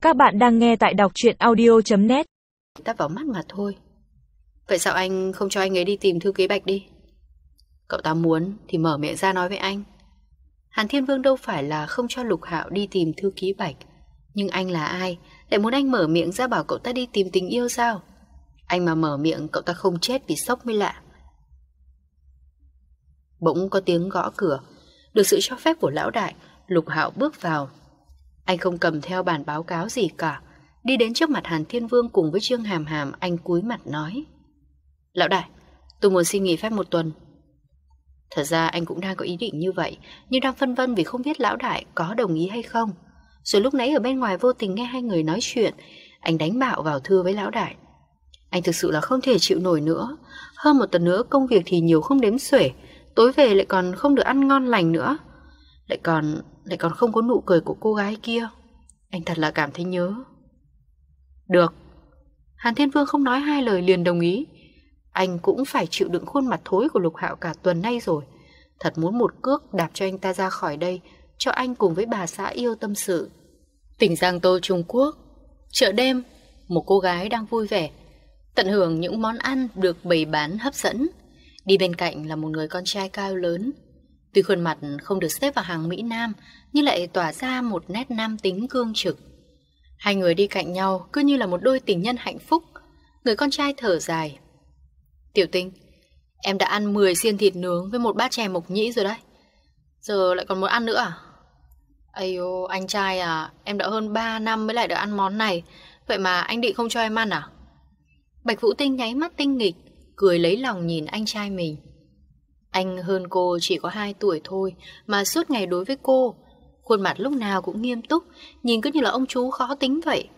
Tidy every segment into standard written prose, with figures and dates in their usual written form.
Các bạn đang nghe tại đọc truyện audio.net. Tát vào mắt mà thôi. Vậy sao anh không cho anh ấy đi tìm thư ký Bạch đi? Cậu ta muốn thì mở miệng ra nói với anh. Hàn Thiên Vương đâu phải là không cho Lục Hạo đi tìm thư ký Bạch. Nhưng anh là ai lại muốn anh mở miệng ra bảo cậu ta đi tìm tình yêu sao? Anh mà mở miệng cậu ta không chết vì sốc mới lạ. Bỗng có tiếng gõ cửa. Được sự cho phép của lão đại, Lục Hạo bước vào. Anh không cầm theo bản báo cáo gì cả. Đi đến trước mặt Hàn Thiên Vương cùng với Trương Hàm Hàm, anh cúi mặt nói: Lão đại, tôi muốn xin nghỉ phép 1 tuần. Thật ra anh cũng đang có ý định như vậy, nhưng đang phân vân vì không biết lão đại có đồng ý hay không. Rồi lúc nãy ở bên ngoài vô tình nghe hai người nói chuyện, anh đánh bạo vào thưa với lão đại. Anh thực sự là không thể chịu nổi nữa. Hơn 1 tuần nữa công việc thì nhiều không đếm xuể, tối về lại còn không được ăn ngon lành nữa, lại còn không có nụ cười của cô gái kia. Anh thật là cảm thấy nhớ. Được. Hàn Thiên Vương không nói hai lời liền đồng ý. Anh cũng phải chịu đựng khuôn mặt thối của Lục Hạo cả tuần nay rồi. Thật muốn một cước đạp cho anh ta ra khỏi đây, cho anh cùng với bà xã yêu tâm sự. Tỉnh Giang Tô, Trung Quốc. Chợ đêm, một cô gái đang vui vẻ tận hưởng những món ăn được bày bán hấp dẫn. Đi bên cạnh là một người con trai cao lớn. Tuy khuôn mặt không được xếp vào hàng Mỹ Nam, nhưng lại tỏa ra một nét nam tính cương trực. Hai người đi cạnh nhau cứ như là một đôi tình nhân hạnh phúc. Người con trai thở dài. Tiểu Tinh, em đã ăn 10 xiên thịt nướng với một bát chè mộc nhĩ rồi đấy. Giờ lại còn muốn ăn nữa à? Ây ô, anh trai à, em đã hơn 3 năm mới lại được ăn món này. Vậy mà anh định không cho em ăn à? Bạch Vũ Tinh nháy mắt tinh nghịch, cười lấy lòng nhìn anh trai mình. Anh hơn cô chỉ có 2 tuổi thôi, mà suốt ngày đối với cô, khuôn mặt lúc nào cũng nghiêm túc, nhìn cứ như là ông chú khó tính vậy.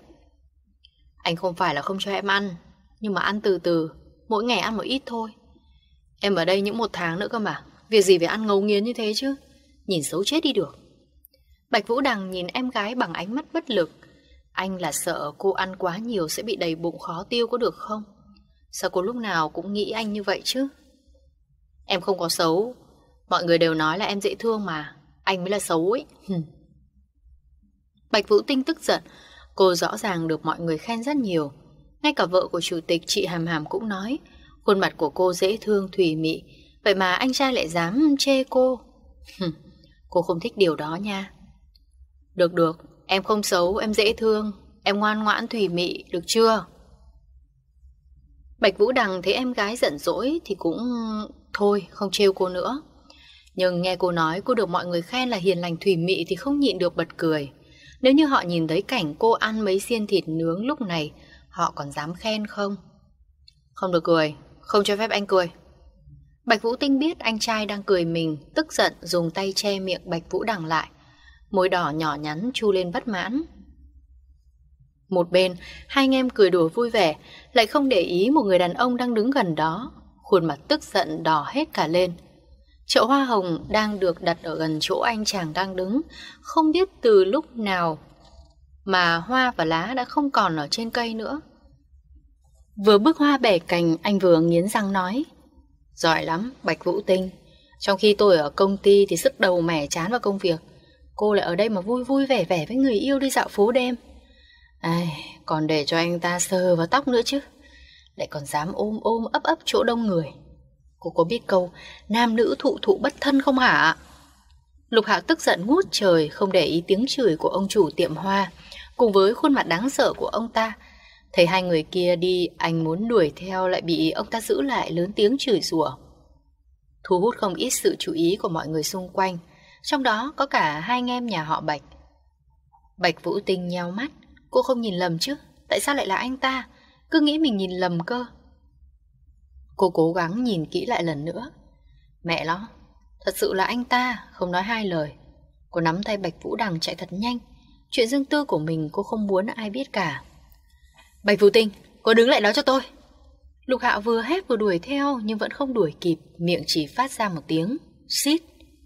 Anh không phải là không cho em ăn, nhưng mà ăn từ từ, mỗi ngày ăn một ít thôi. Em ở đây những 1 tháng nữa cơ mà, việc gì phải ăn ngấu nghiến như thế chứ, nhìn xấu chết đi được. Bạch Vũ Đằng nhìn em gái bằng ánh mắt bất lực. Anh là sợ cô ăn quá nhiều sẽ bị đầy bụng khó tiêu có được không? Sao cô lúc nào cũng nghĩ anh như vậy chứ? Em không có xấu, mọi người đều nói là em dễ thương mà, anh mới là xấu ấy. Bạch Vũ Tinh tức giận, cô rõ ràng được mọi người khen rất nhiều. Ngay cả vợ của chủ tịch chị Hàm Hàm cũng nói khuôn mặt của cô dễ thương thùy mị, vậy mà anh trai lại dám chê cô. Cô không thích điều đó nha. Được, em không xấu, em dễ thương, em ngoan ngoãn thùy mị, được chưa? Bạch Vũ Đằng thấy em gái giận dỗi thì cũng thôi, không trêu cô nữa. Nhưng nghe cô nói cô được mọi người khen là hiền lành thùy mị thì không nhịn được bật cười. Nếu như họ nhìn thấy cảnh cô ăn mấy xiên thịt nướng lúc này, họ còn dám khen không? Không được cười, không cho phép anh cười. Bạch Vũ Tinh biết anh trai đang cười mình, tức giận dùng tay che miệng Bạch Vũ Đằng lại. Môi đỏ nhỏ nhắn chu lên bất mãn. Một bên, hai anh em cười đùa vui vẻ, lại không để ý một người đàn ông đang đứng gần đó, khuôn mặt tức giận đỏ hết cả lên. Chậu hoa hồng đang được đặt ở gần chỗ anh chàng đang đứng, không biết từ lúc nào mà hoa và lá đã không còn ở trên cây nữa. Vừa bức hoa bẻ cành, anh vừa nghiến răng nói: Giỏi lắm, Bạch Vũ Tinh. Trong khi tôi ở công ty thì sức đầu mẻ chán vào công việc, cô lại ở đây mà vui vui vẻ vẻ với người yêu đi dạo phố đêm. Còn để cho anh ta sờ vào tóc nữa chứ, lại còn dám ôm ôm ấp ấp chỗ đông người. Cô có biết câu nam nữ thụ thụ bất thân không hả? Lục Hạo tức giận ngút trời, không để ý tiếng chửi của ông chủ tiệm hoa cùng với khuôn mặt đáng sợ của ông ta. Thấy hai người kia đi, anh muốn đuổi theo lại bị ông ta giữ lại, lớn tiếng chửi rủa, thu hút không ít sự chú ý của mọi người xung quanh, trong đó có cả hai anh em nhà họ Bạch. Bạch Vũ Tinh nheo mắt, cô không nhìn lầm chứ? Tại sao lại là anh ta? Cứ nghĩ mình nhìn lầm cơ. Cô cố gắng nhìn kỹ lại lần nữa. Mẹ nó, thật sự là anh ta, không nói hai lời. Cô nắm tay Bạch Vũ Đằng chạy thật nhanh. Chuyện riêng tư của mình cô không muốn ai biết cả. Bạch Vũ Tinh, cô đứng lại đó cho tôi. Lục Hạo vừa hét vừa đuổi theo nhưng vẫn không đuổi kịp, miệng chỉ phát ra một tiếng xít.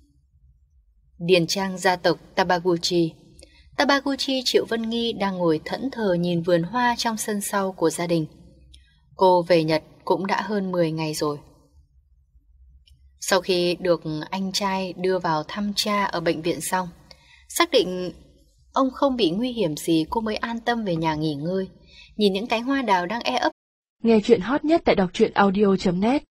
Điền trang gia tộc Tabaguchi. Tabaguchi Triệu Vân Nghi đang ngồi thẫn thờ nhìn vườn hoa trong sân sau của gia đình. Cô về Nhật cũng đã hơn 10 ngày rồi. Sau khi được anh trai đưa vào thăm cha ở bệnh viện xong, xác định ông không bị nguy hiểm gì cô mới an tâm về nhà nghỉ ngơi. Nhìn những cánh hoa đào đang e ấp. Nghe chuyện hot nhất tại đọc truyện audio.net